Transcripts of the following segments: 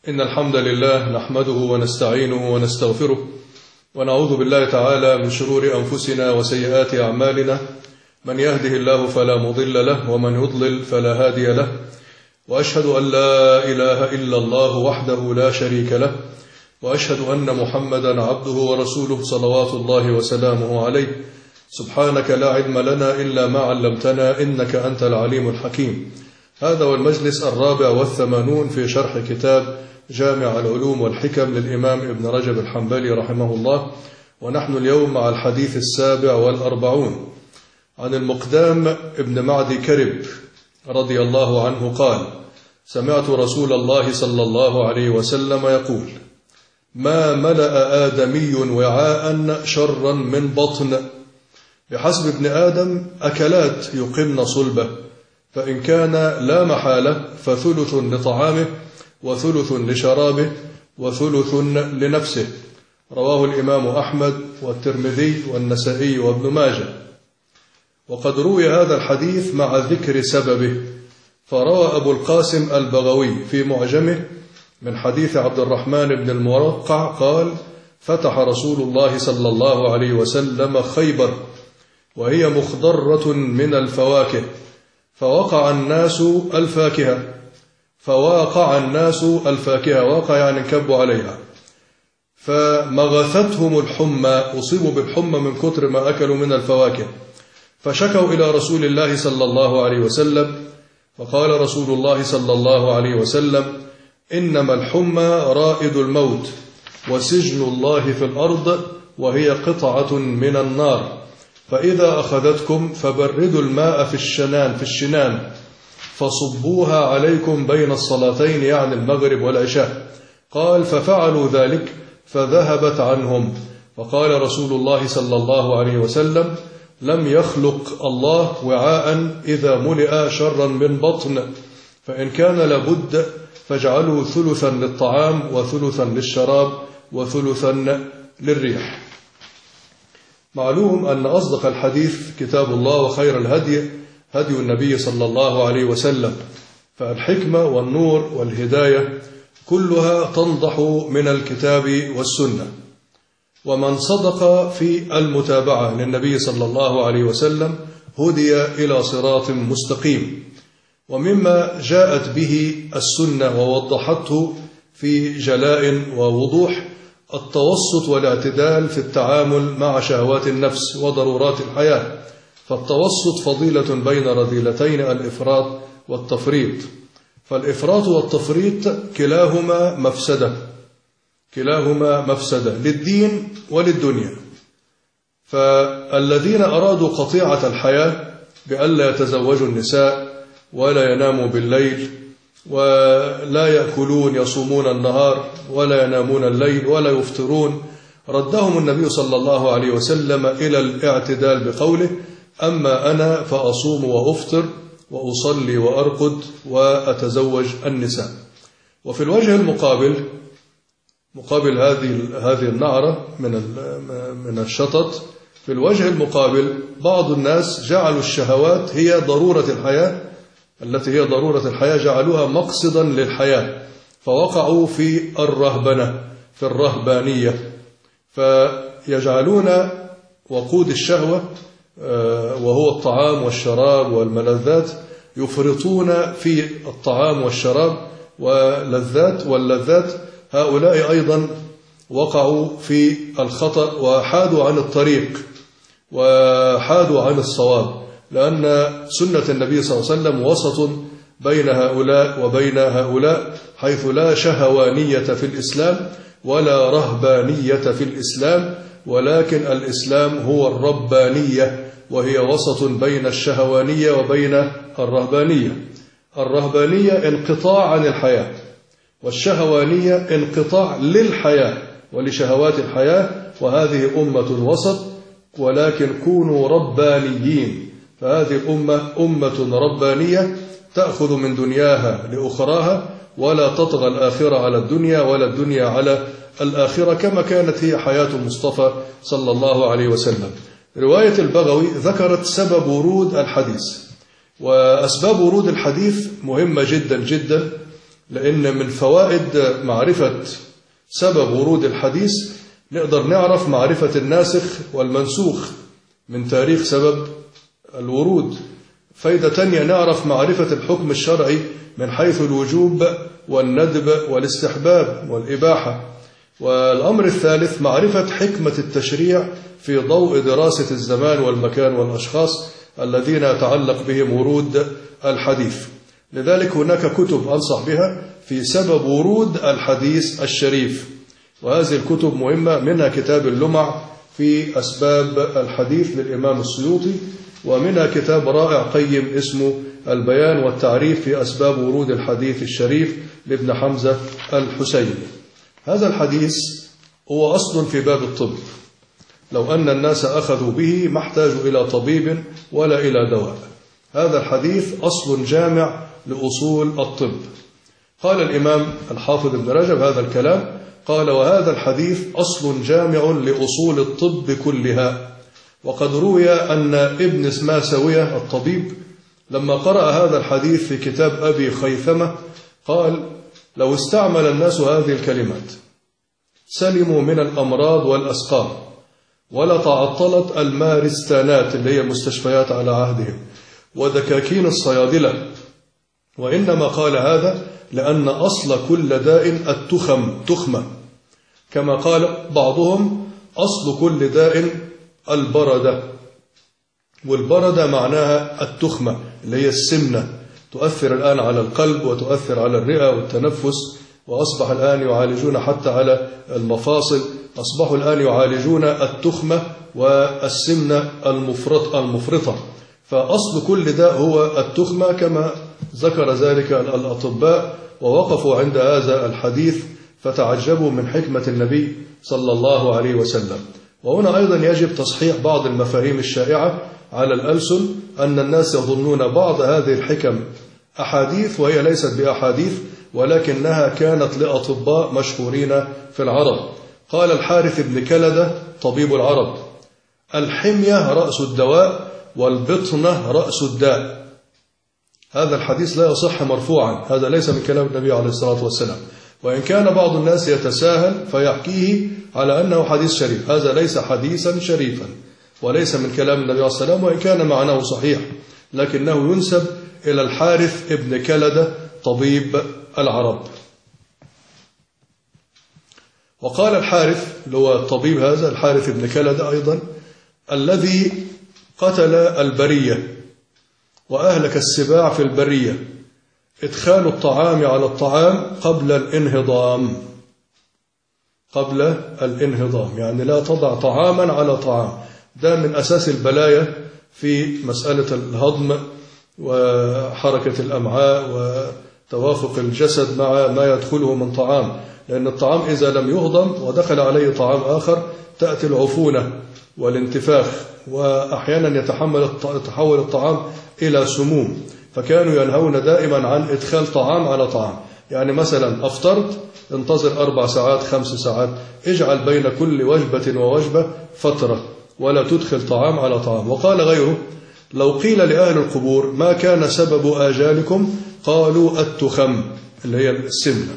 إن الحمد لله نحمده ونستعينه ونستغفره ونعوذ بالله تعالى من شرور أنفسنا وسيئات أعمالنا. من يهده الله فلا مضل له ومن يضلل فلا هادي له، وأشهد أن لا إله إلا الله وحده لا شريك له، وأشهد أن محمدا عبده ورسوله صلوات الله وسلامه عليه. سبحانك لا علم لنا إلا ما علمتنا إنك أنت العليم الحكيم. هذا هو المجلس 84 في شرح كتاب جامع العلوم والحكم للإمام ابن رجب الحنبلي رحمه الله، ونحن اليوم مع الحديث 47 عن المقدام ابن معدي كرب رضي الله عنه قال: سمعت رسول الله صلى الله عليه وسلم يقول: ما ملأ آدمي وعاء شرا من بطن، بحسب ابن آدم أكلات يقمن صلبه، فإن كان لا محالة فثلث لطعامه وثلث لشرابه وثلث لنفسه. رواه الإمام أحمد والترمذي والنسائي وابن ماجه. وقد روي هذا الحديث مع ذكر سببه، فروى أبو القاسم البغوي في معجمه من حديث عبد الرحمن بن المرقع قال: فتح رسول الله صلى الله عليه وسلم خيبر وهي مخضرة من الفواكه، فوقع الناس الفاكهة، وقع يعني انكبوا عليها، فمغثتهم الحمى، أصيبوا بالحمى من كتر ما أكلوا من الفواكه، فشكوا إلى رسول الله صلى الله عليه وسلم، فقال رسول الله صلى الله عليه وسلم: إنما الحمى رائد الموت وسجن الله في الأرض، وهي قطعة من النار، فإذا أخذتكم فبردوا الماء في الشنان فصبوها عليكم بين الصلاتين، يعني المغرب والعشاء. قال: ففعلوا ذلك فذهبت عنهم. فقال رسول الله صلى الله عليه وسلم: لم يخلق الله وعاء إذا ملئ شرا من بطن، فإن كان لابد فاجعلوا ثلثا للطعام وثلثا للشراب وثلثا للريح. معلوم أن أصدق الحديث كتاب الله، وخير الهدي هدي النبي صلى الله عليه وسلم، فالحكمة والنور والهداية كلها تنضح من الكتاب والسنة. ومن صدق في المتابعة للنبي صلى الله عليه وسلم هدي إلى صراط مستقيم. ومما جاءت به السنة ووضحته في جلاء ووضوح التوسط والاعتدال في التعامل مع شهوات النفس وضرورات الحياة، فالتوسط فضيلة بين رذيلتين: الإفراط والتفريط. فالإفراط والتفريط كلاهما مفسدة للدين وللدنيا. فالذين أرادوا قطيعة الحياة بألا يتزوجوا النساء ولا يناموا بالليل ولا يأكلون، يصومون النهار ولا ينامون الليل ولا يفطرون، ردهم النبي صلى الله عليه وسلم إلى الاعتدال بقوله: أما أنا فأصوم وأفطر وأصلي وأرقد وأتزوج النساء. وفي الوجه المقابل، مقابل هذه النعرة من الشطط، في الوجه المقابل بعض الناس جعلوا الشهوات هي ضرورة الحياة، التي هي ضرورة الحياة جعلوها مقصدا للحياة، فوقعوا في الرهبانية، فيجعلون وقود الشهوة وهو الطعام والشراب والملذات، يفرطون في الطعام والشراب واللذات. هؤلاء أيضا وقعوا في الخطأ وحادوا عن الطريق وحادوا عن الصواب، لأن سنة النبي صلى الله عليه وسلم وسط بين هؤلاء وبين هؤلاء، حيث لا شهوانية في الإسلام ولا رهبانية في الإسلام، ولكن الإسلام هو الربانية، وهي وسط بين الشهوانية وبين الرهبانية. الرهبانية انقطاع عن الحياة، والشهوانية انقطاع للحياة ولشهوات الحياة، وهذه أمة وسط، ولكن كونوا ربانيين. فهذه الأمة أمة ربانية تأخذ من دنياها لأخراها، ولا تطغى الآخرة على الدنيا ولا الدنيا على الآخرة، كما كانت هي حياة المصطفى صلى الله عليه وسلم. رواية البغوي ذكرت سبب ورود الحديث، وأسباب ورود الحديث مهمة جدا جدا، لأن من فوائد معرفة سبب ورود الحديث نقدر نعرف معرفة الناسخ والمنسوخ من تاريخ سبب الورود. فايدة تانية نعرف معرفة الحكم الشرعي من حيث الوجوب والندب والاستحباب والإباحة. والأمر الثالث معرفة حكمة التشريع في ضوء دراسة الزمان والمكان والأشخاص الذين يتعلق بهم ورود الحديث. لذلك هناك كتب أنصح بها في سبب ورود الحديث الشريف، وهذه الكتب مهمة، منها كتاب اللمع في أسباب الحديث للإمام السيوطي، ومنها كتاب رائع قيم اسمه البيان والتعريف في أسباب ورود الحديث الشريف لابن حمزة الحسيني. هذا الحديث هو أصل في باب الطب، لو أن الناس أخذوا به ما احتاجوا إلى طبيب ولا إلى دواء. هذا الحديث أصل جامع لأصول الطب. قال الإمام الحافظ ابن رجب هذا الكلام، قال: وهذا الحديث أصل جامع لأصول الطب كلها. وقد روي أن ابن ماسوية الطبيب لما قرأ هذا الحديث في كتاب أبي خيثمة قال: لو استعمل الناس هذه الكلمات سلموا من الأمراض والأسقام، ولا تعطلت المارستانات اللي هي مستشفيات على عهدهم ودكاكين الصيادلة. وإنما قال هذا لأن أصل كل داء تخمة، كما قال بعضهم أصل كل داء البردة، والبردة معناها التخمة اللي هي السمنة، تؤثر الآن على القلب وتؤثر على الرئة والتنفس، وأصبح الآن يعالجون حتى على المفاصل، أصبحوا الآن يعالجون التخمة والسمنة المفرطة. فأصل كل داء هو التخمة كما ذكر ذلك الأطباء، ووقفوا عند هذا الحديث فتعجبوا من حكمة النبي صلى الله عليه وسلم. وهنا أيضا يجب تصحيح بعض المفاهيم الشائعة على الألسن، أن الناس يظنون بعض هذه الحكم أحاديث وهي ليست بأحاديث، ولكنها كانت لأطباء مشهورين في العرب. قال الحارث بن كلدة طبيب العرب: الحمية رأس الدواء والبطنة رأس الداء. هذا الحديث لا يصح مرفوعا، هذا ليس من كلام النبي عليه الصلاة والسلام، وإن كان بعض الناس يتساهل فيحكيه على أنه حديث شريف، هذا ليس حديثا شريفا وليس من كلام النبي عليه الصلاة والسلام، وإن كان معناه صحيح لكنه ينسب إلى الحارث ابن كلدة طبيب العرب. وقال الحارث اللي هو الطبيب هذا الحارث ابن كلدة أيضا: الذي قتل البرية وأهلك السباع في البرية إدخال الطعام على الطعام قبل الانهضام، يعني لا تضع طعاما على طعام. ده من أساس البلايا في مسألة الهضم وحركة الأمعاء وتوافق الجسد مع ما يدخله من طعام، لأن الطعام إذا لم يهضم ودخل عليه طعام آخر تأتي العفونة والانتفاخ، وأحيانا يتحول الطعام إلى سموم. فكانوا ينهون دائما عن إدخال طعام على طعام، يعني مثلا أفطرت انتظر 4 ساعات 5 ساعات، اجعل بين كل وجبة ووجبة فترة ولا تدخل طعام على طعام. وقال غيره: لو قيل لأهل القبور ما كان سبب آجالكم قالوا التخم اللي هي السمنة.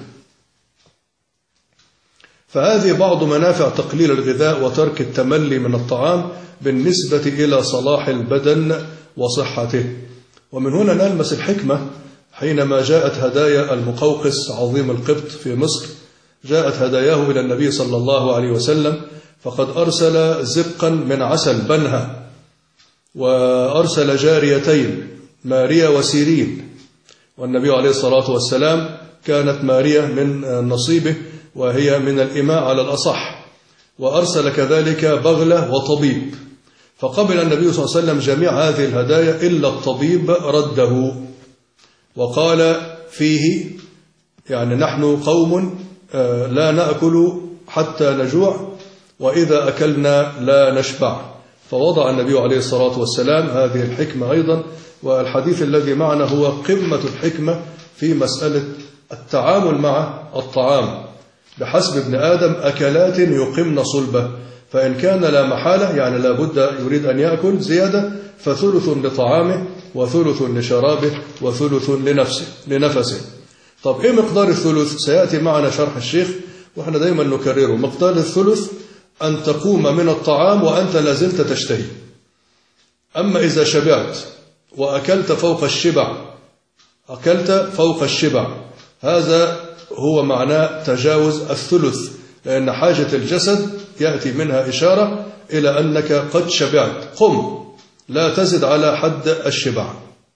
فهذه بعض منافع تقليل الغذاء وترك التملي من الطعام بالنسبة إلى صلاح البدن وصحته. ومن هنا نلمس الحكمة حينما جاءت هدايا المقوقس عظيم القبط في مصر، جاءت هداياه إلى النبي صلى الله عليه وسلم، فقد أرسل زبقا من عسل بنها، وأرسل جاريتين ماريا وسيرين، والنبي عليه الصلاة والسلام كانت ماريا من نصيبه وهي من الإماء على الأصح، وأرسل كذلك بغلة وطبيب. فقبل النبي صلى الله عليه وسلم جميع هذه الهدايا إلا الطبيب رده، وقال فيه: يعني نحن قوم لا نأكل حتى نجوع، وإذا أكلنا لا نشبع. فوضع النبي عليه الصلاة والسلام هذه الحكمة أيضا. والحديث الذي معنا هو قمة الحكمة في مسألة التعامل مع الطعام. بحسب ابن آدم أكلات يقمن صلبه، فإن كان لا محالة يعني لا بد يريد أن يأكل زيادة فثلث لطعامه وثلث لشرابه وثلث لنفسه. طب إيه مقدار الثلث؟ سيأتي معنا شرح الشيخ، وإحنا دايما نكرره. مقدار الثلث أن تقوم من الطعام وأنت لازلت تشتهي. أما إذا شبعت وأكلت فوق الشبع، أكلت فوق الشبع، هذا هو معناه تجاوز الثلث، لأن حاجة الجسد يأتي منها إشارة إلى أنك قد شبعت، قم لا تزد على حد الشبع.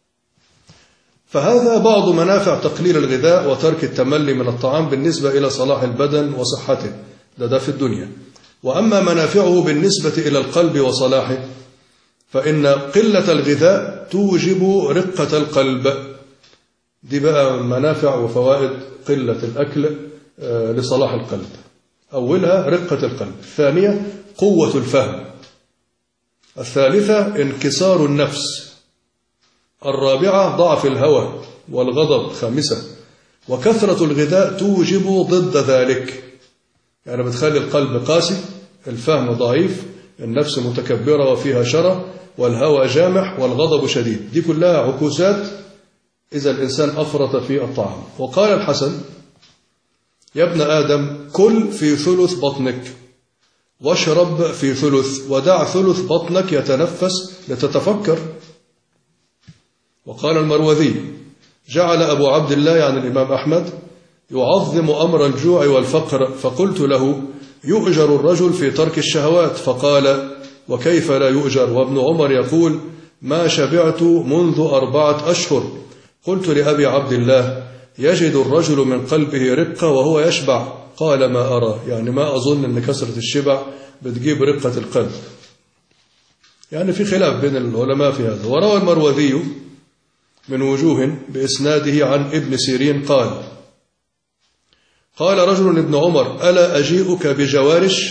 فهذا بعض منافع تقليل الغذاء وترك التملي من الطعام بالنسبة إلى صلاح البدن وصحته، ده في الدنيا. وأما منافعه بالنسبة إلى القلب وصلاحه، فإن قلة الغذاء توجب رقة القلب. دي بقى منافع وفوائد قلة الأكل لصلاح القلب. أولها رقة القلب، الثانية قوة الفهم، الثالثة انكسار النفس، الرابعة ضعف الهوى والغضب، خامسة وكثرة الغذاء توجب ضد ذلك، يعني بتخلي القلب قاسي، الفهم ضعيف، النفس متكبرة وفيها شرى، والهوى جامح، والغضب شديد. دي كلها عكوسات إذا الإنسان أفرط في الطعام. وقال الحسن: يا ابن آدم كل في ثلث بطنك، واشرب في ثلث، ودع ثلث بطنك يتنفس لتتفكر. وقال المروذي: جعل أبو عبد الله يعني الإمام أحمد يعظم أمر الجوع والفقر، فقلت له: يؤجر الرجل في ترك الشهوات؟ فقال: وكيف لا يؤجر؟ وابن عمر يقول: ما شبعت منذ 4 أشهر. قلت لأبي عبد الله: يجد الرجل من قلبه رقة وهو يشبع؟ قال: ما أرى، يعني ما أظن أن كثرة الشبع بتجيب رقة القلب. يعني في خلاف بين العلماء في هذا. وروى المروذي من وجوه بإسناده عن ابن سيرين قال: قال رجل لابن عمر: ألا أجيئك بجوارش؟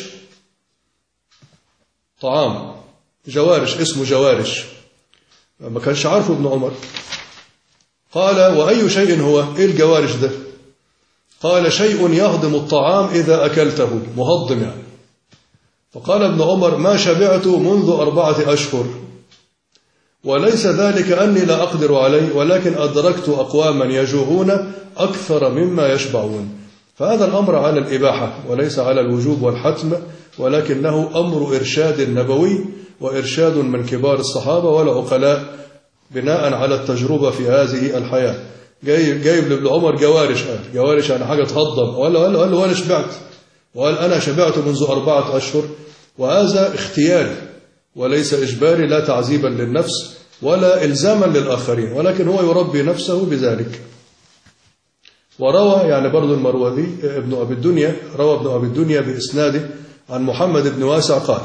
طعام جوارش، اسمه جوارش، ما كانش عارفه ابن عمر. قال: وأي شيء هو؟ إيه الجوارش ده؟ قال: شيء يهضم الطعام إذا أكلته، مهضم يعني. فقال ابن عمر: ما شبعت منذ 4 أشهر، وليس ذلك أني لا أقدر عليه، ولكن أدركت أقواما يجوعون أكثر مما يشبعون. فهذا الأمر على الإباحة وليس على الوجوب والحتم، ولكنه أمر إرشاد نبوي وإرشاد من كبار الصحابة والعقلاء بناء على التجربة في هذه الحياة. جايب لابن عمر جوارش، جوارش يعني حاجة تهضم، قال له أنا شبعت، وقال أنا شبعت منذ 4 أشهر. وهذا اختياري وليس إجباري، لا تعذيبا للنفس ولا إلزاما للآخرين، ولكن هو يربي نفسه بذلك. وروى يعني برضو المروذي ابن أبي الدنيا، روى ابن أبي الدنيا بإسناده عن محمد بن واسع قال: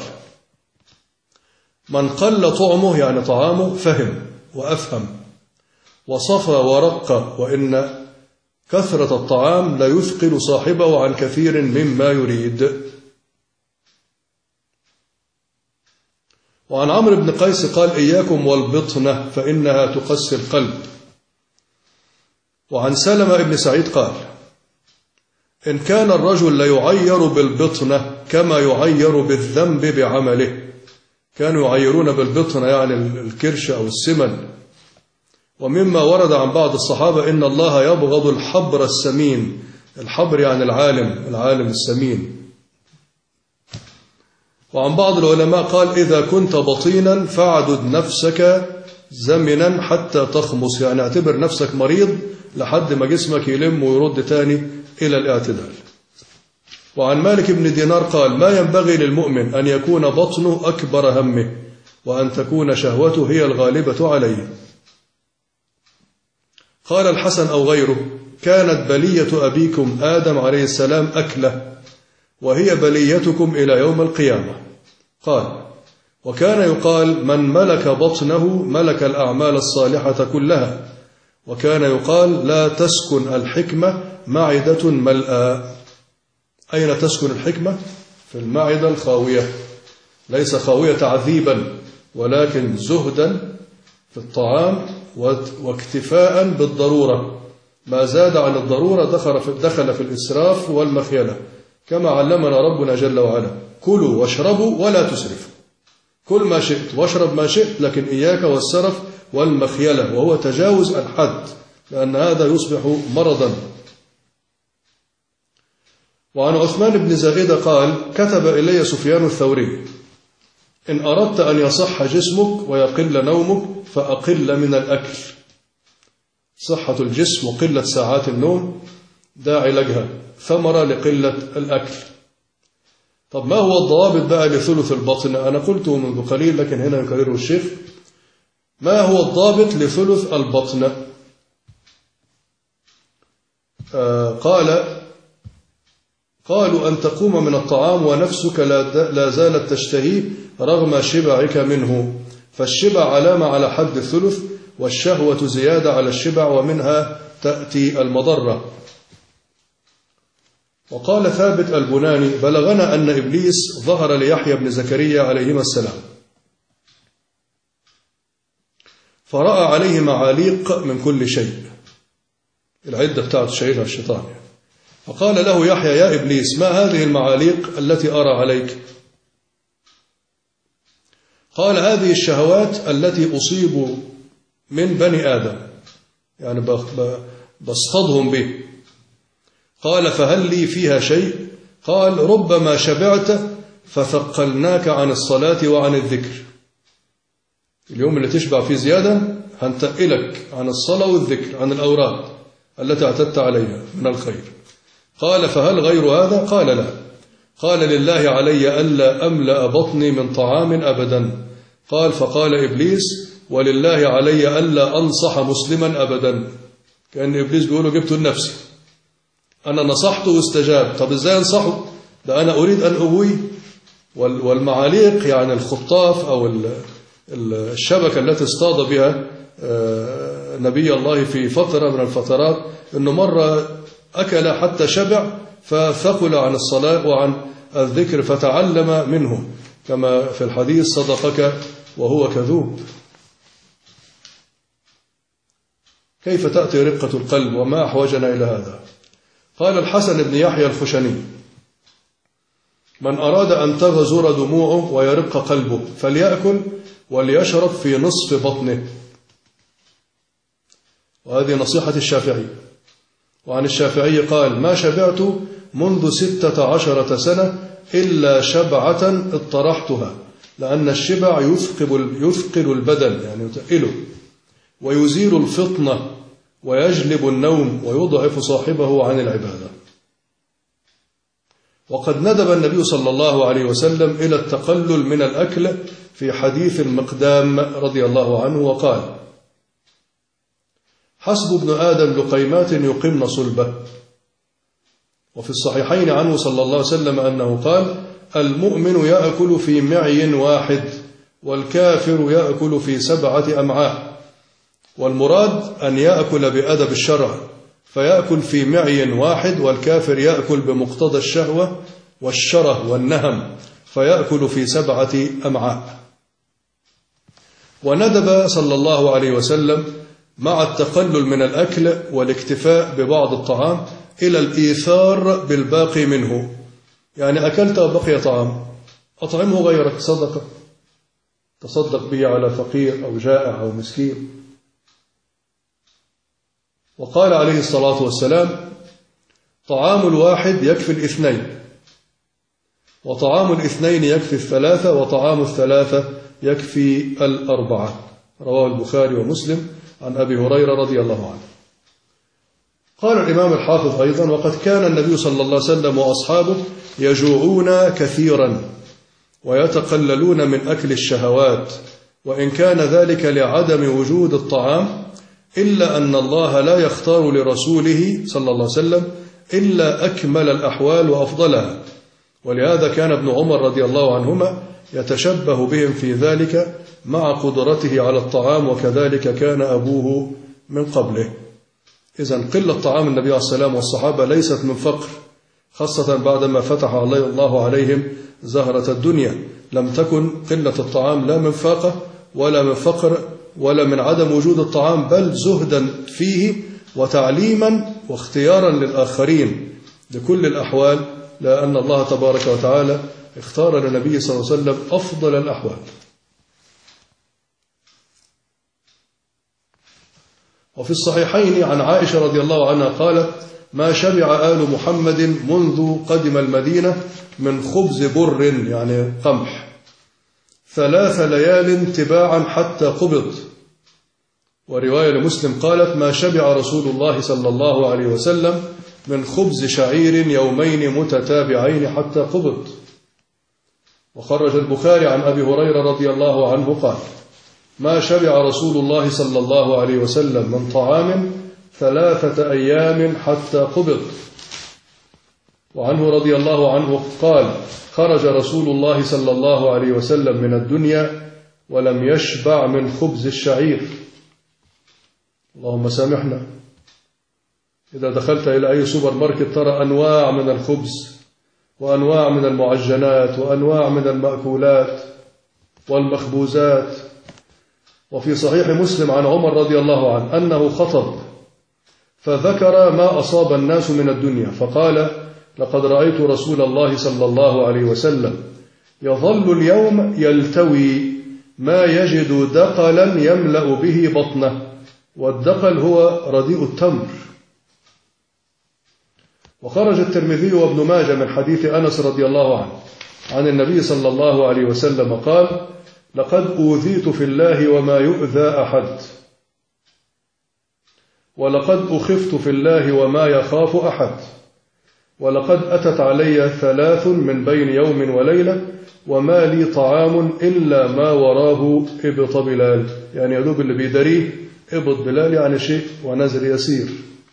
من قل طعمه يعني طعامه فهم وأفهم وصفى ورق، وإن كثرة الطعام لا يثقل صاحبه عن كثير مما يريد. وعن عمرو بن قيس قال: إياكم والبطنة فإنها تقسي القلب. وعن سلمة بن سعيد قال: إن كان الرجل ليعير بالبطنة كما يعير بالذنب بعمله. كانوا يعيرون بالبطنة يعني الكرش أو السمن. ومما ورد عن بعض الصحابة: إن الله يبغض الحبر السمين. الحبر يعني العالم السمين. وعن بعض العلماء قال: إذا كنت بطينا فاعدد نفسك زمنا حتى تخمص، يعني اعتبر نفسك مريض لحد ما جسمك يلم ويرد تاني إلى الاعتدال. وعن مالك بن دينار قال: ما ينبغي للمؤمن أن يكون بطنه أكبر همه، وأن تكون شهوته هي الغالبة عليه. قال الحسن أو غيره: كانت بلية أبيكم آدم عليه السلام أكله، وهي بليتكم إلى يوم القيامة. قال: وكان يقال: من ملك بطنه ملك الأعمال الصالحة كلها. وكان يقال: لا تسكن الحكمة معدة ملأى. أين تسكن الحكمة؟ في المعدة الخاوية، ليس خاوية تعذيبا، ولكن زهدا في الطعام واكتفاء بالضرورة. ما زاد عن الضرورة دخل في الإسراف والمخيلة، كما علمنا ربنا جل وعلا: كلوا واشربوا ولا تسرفوا. كل ما شئت واشرب ما شئت، لكن إياك والسرف والمخيلة، وهو تجاوز الحد، لأن هذا يصبح مرضا وعن عثمان بن زائدة قال كتب إلي سفيان الثوري إن أردت أن يصح جسمك ويقل نومك فأقل من الأكل. صحة الجسم وقلة ساعات النوم ده علاجها، ثمرة لقلة الأكل. طب ما هو الضوابط بقى لثلث البطن؟ أنا قلته منذ قليل لكن هنا يكرره الشيخ. ما هو الضابط لثلث البطن؟ قالوا أن تقوم من الطعام ونفسك لا زالت تشتهيه رغم شبعك منه، فالشبع علامة على حد الثلث، والشهوة زيادة على الشبع ومنها تأتي المضرة. وقال ثابت البناني بلغنا أن إبليس ظهر ليحيى بن زكريا عليهما السلام فرأى عليه معاليق من كل شيء، العدة بتاعت شايلها الشيطان، فقال له يحيى يا إبليس ما هذه المعاليق التي أرى عليك؟ قال هذه الشهوات التي أصيب من بني آدم، يعني بصطدهم به. قال فهل لي فيها شيء؟ قال ربما شبعت فثقلناك عن الصلاة وعن الذكر، اليوم اللي تشبع فيه زيادة هنتقلك عن الصلاة والذكر، عن الأوراد التي اعتدت عليها من الخير. قال فهل غير هذا؟ قال لا. قال لله علي ألا أملأ بطني من طعام أبدا. قال فقال إبليس ولله علي ألا أنصح مسلما أبدا. كأن إبليس بيقوله جبته لنفسي، أنا نصحته واستجاب، طب إزاي أنصحه؟ ده أنا أريد أن أبويه. والمعاليق يعني الخطاف أو الشبكة التي اصطاد بها نبي الله في فترة من الفترات، أنه مرة أكل حتى شبع فثقل عن الصلاة وعن الذكر فتعلم منه، كما في الحديث صدقك وهو كذوب. كيف تأتي رقة القلب وما أحوجنا إلى هذا؟ قال الحسن بن يحيى الخشني من أراد أن تغزر دموعه ويرق قلبه فليأكل وليشرب في نصف بطنه. وهذه نصيحة الشافعي. وعن الشافعي قال ما شبعت منذ 16 سنة إلا شبعة اطرحتها، لأن الشبع يثقل البدن، يعني يتقله، ويزيل الفطنة ويجلب النوم ويضعف صاحبه عن العبادة. وقد ندب النبي صلى الله عليه وسلم إلى التقلل من الأكل في حديث المقدام رضي الله عنه وقال حسب ابن آدم لقيمات يقمن صلبه. وفي الصحيحين عنه صلى الله عليه وسلم أنه قال المؤمن يأكل في معي واحد والكافر يأكل في 7 أمعاء. والمراد أن يأكل بأدب الشرع، فيأكل في معي واحد، والكافر يأكل بمقتضى الشهوة والشره والنهم فيأكل في 7 أمعاء. وندب صلى الله عليه وسلم مع التقلل من الأكل والاكتفاء ببعض الطعام إلى الإيثار بالباقي منه، يعني أكلت وبقي طعام أطعمه غيرك صدقة، تصدق به على فقير أو جائع أو مسكين. وقال عليه الصلاة والسلام طعام الواحد يكفي 2، وطعام 2 يكفي 3، وطعام 3 يكفي 4. رواه البخاري ومسلم عن أبي هريرة رضي الله عنه. قال الإمام الحافظ أيضا وقد كان النبي صلى الله عليه وسلم وأصحابه يجوعون كثيرا ويتقللون من أكل الشهوات، وإن كان ذلك لعدم وجود الطعام، إلا أن الله لا يختار لرسوله صلى الله عليه وسلم إلا أكمل الأحوال وأفضلها. ولهذا كان ابن عمر رضي الله عنهما يتشبه بهم في ذلك مع قدرته على الطعام، وكذلك كان أبوه من قبله. إذن قلة طعام النبي عليه السلام والصحابة ليست من فقر، خاصة بعدما فتح الله عليهم زهرة الدنيا. لم تكن قلة الطعام لا من فاقة ولا من فقر ولا من عدم وجود الطعام، بل زهدا فيه وتعليما واختيارا للآخرين لكل الأحوال، لأن الله تبارك وتعالى اختار للنبي صلى الله عليه وسلم أفضل الأحوال. وفي الصحيحين عن عائشة رضي الله عنها قالت ما شبع آل محمد منذ قدم المدينة من خبز بر يعني قمح 3 ليال تباعا حتى قبض. ورواية لمسلم قالت ما شبع رسول الله صلى الله عليه وسلم من خبز شعير يومين متتابعين حتى قبض. وخرج البخاري عن أبي هريرة رضي الله عنه قال ما شبع رسول الله صلى الله عليه وسلم من طعام 3 أيام حتى قبض. وعنه رضي الله عنه قال خرج رسول الله صلى الله عليه وسلم من الدنيا ولم يشبع من خبز الشعير. اللهم سامحنا. إذا دخلت إلى أي سوبر ماركت ترى أنواع من الخبز وأنواع من المعجنات وأنواع من المأكولات والمخبوزات. وفي صحيح مسلم عن عمر رضي الله عنه أنه خطب فذكر ما أصاب الناس من الدنيا فقال لقد رأيت رسول الله صلى الله عليه وسلم يظل اليوم يلتوي ما يجد دقلا يملأ به بطنه، والدقل هو رديء التمر. وخرج الترمذي وابن ماجه من حديث أنس رضي الله عنه عن النبي صلى الله عليه وسلم قال لقد أوذيت في الله وما يؤذى أحد، ولقد أخفت في الله وما يخاف أحد، ولقد أتت علي 3 من بين يوم وليلة وما لي طعام إلا ما وراه إبط بلال، يعني يدوب اللي بيدريه إبط بلال يعني شيء ونزل يسير.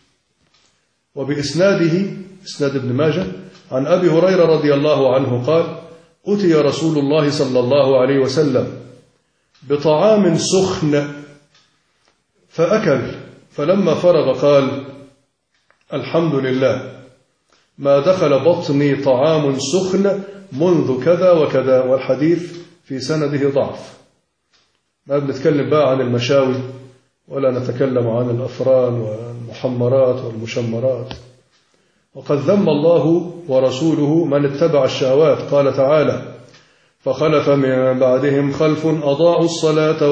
وبإسناده إسناد ابن ماجه عن أبي هريرة رضي الله عنه قال أتي رسول الله صلى الله عليه وسلم بطعام سخن فأكل، فلما فرغ قال الحمد لله ما دخل بطني طعام سخن منذ كذا وكذا. والحديث في سنده ضعف. ما بنتكلم بقى عن المشاوي ولا نتكلم عن الأفران والمحمرات والمشمرات. وقد ذم الله ورسوله من اتبع الشهوات. قال تعالى فخلف من بعدهم خلف أضاعوا الصلاة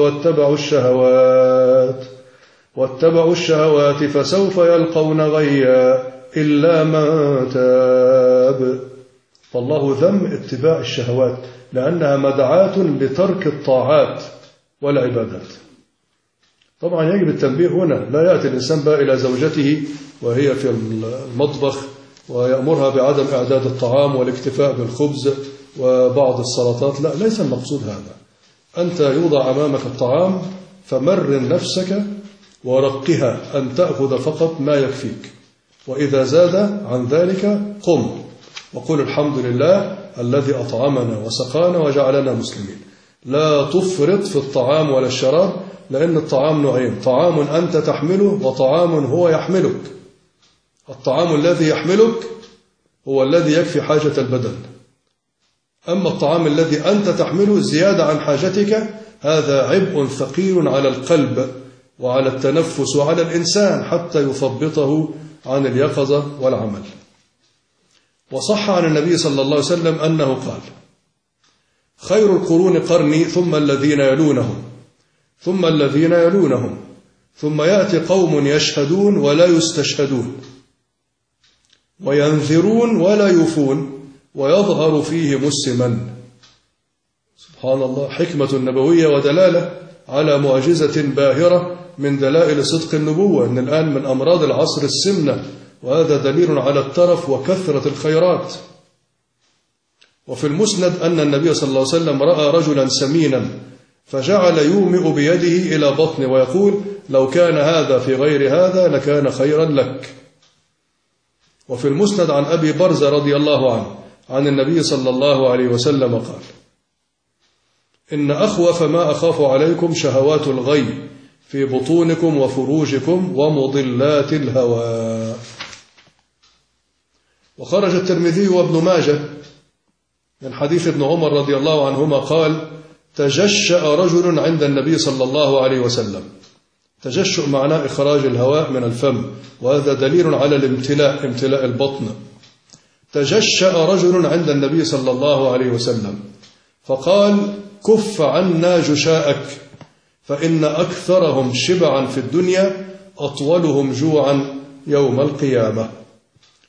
واتبعوا الشهوات فسوف يلقون غيا إلا من تاب. فالله ذم اتباع الشهوات لأنها مدعاة لترك الطاعات والعبادات. طبعا يجب التنبيه هنا، لا يأتي الإنسان بقى إلى زوجته وهي في المطبخ ويأمرها بعدم إعداد الطعام والاكتفاء بالخبز وبعض السلطات، لا، ليس المقصود هذا. أنت يوضع أمامك الطعام فمرن نفسك ورقها أن تأخذ فقط ما يكفيك، وإذا زاد عن ذلك قم وقل الحمد لله الذي أطعمنا وسقانا وجعلنا مسلمين. لا تفرط في الطعام ولا الشراب، لأن الطعام نوعين: طعام أنت تحمله وطعام هو يحملك. الطعام الذي يحملك هو الذي يكفي حاجة البدن، أما الطعام الذي أنت تحمله زيادة عن حاجتك هذا عبء ثقيل على القلب وعلى التنفس وعلى الإنسان حتى يثبطه عن اليقظة والعمل. وصح عن النبي صلى الله عليه وسلم أنه قال خير القرون قرني ثم الذين يلونهم ثم الذين يلونهم ثم يأتي قوم يشهدون ولا يستشهدون وينذرون ولا يوفون ويظهر فيهم السمن. سبحان الله، حكمة نبوية ودلالة على معجزة باهرة من دلائل صدق النبوة. إن الآن من أمراض العصر السمنة، وهذا دليل على الترف وكثرة الخيرات. وفي المسند أن النبي صلى الله عليه وسلم رأى رجلا سمينا فجعل يومئ بيده إلى بطنه ويقول لو كان هذا في غير هذا لكان خيرا لك. وفي المسند عن أبي برزة رضي الله عنه عن النبي صلى الله عليه وسلم قال إن أخوف ما أخاف عليكم شهوات الغي في بطونكم وفروجكم ومضلات الهوى. وخرج الترمذي وابن ماجه من حديث ابن عمر رضي الله عنهما قال تجشأ رجل عند النبي صلى الله عليه وسلم. تجشؤ معناه إخراج الهواء من الفم، وهذا دليل على الامتلاء، امتلاء البطن. تجشأ رجل عند النبي صلى الله عليه وسلم فقال كف عنا جشاءك فإن أكثرهم شبعا في الدنيا أطولهم جوعا يوم القيامة.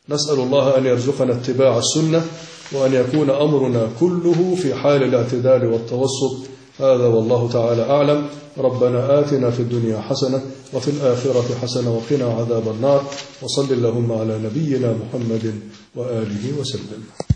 نسأل الله أن يرزقنا اتباع السنة وأن يكون أمرنا كله في حال الاعتدال والتوسط. هذا والله تعالى أعلم. ربنا آتنا في الدنيا حسنة وفي الآخرة حسنة وقنا عذاب النار. وصل اللهم على نبينا محمد وآله وسلم.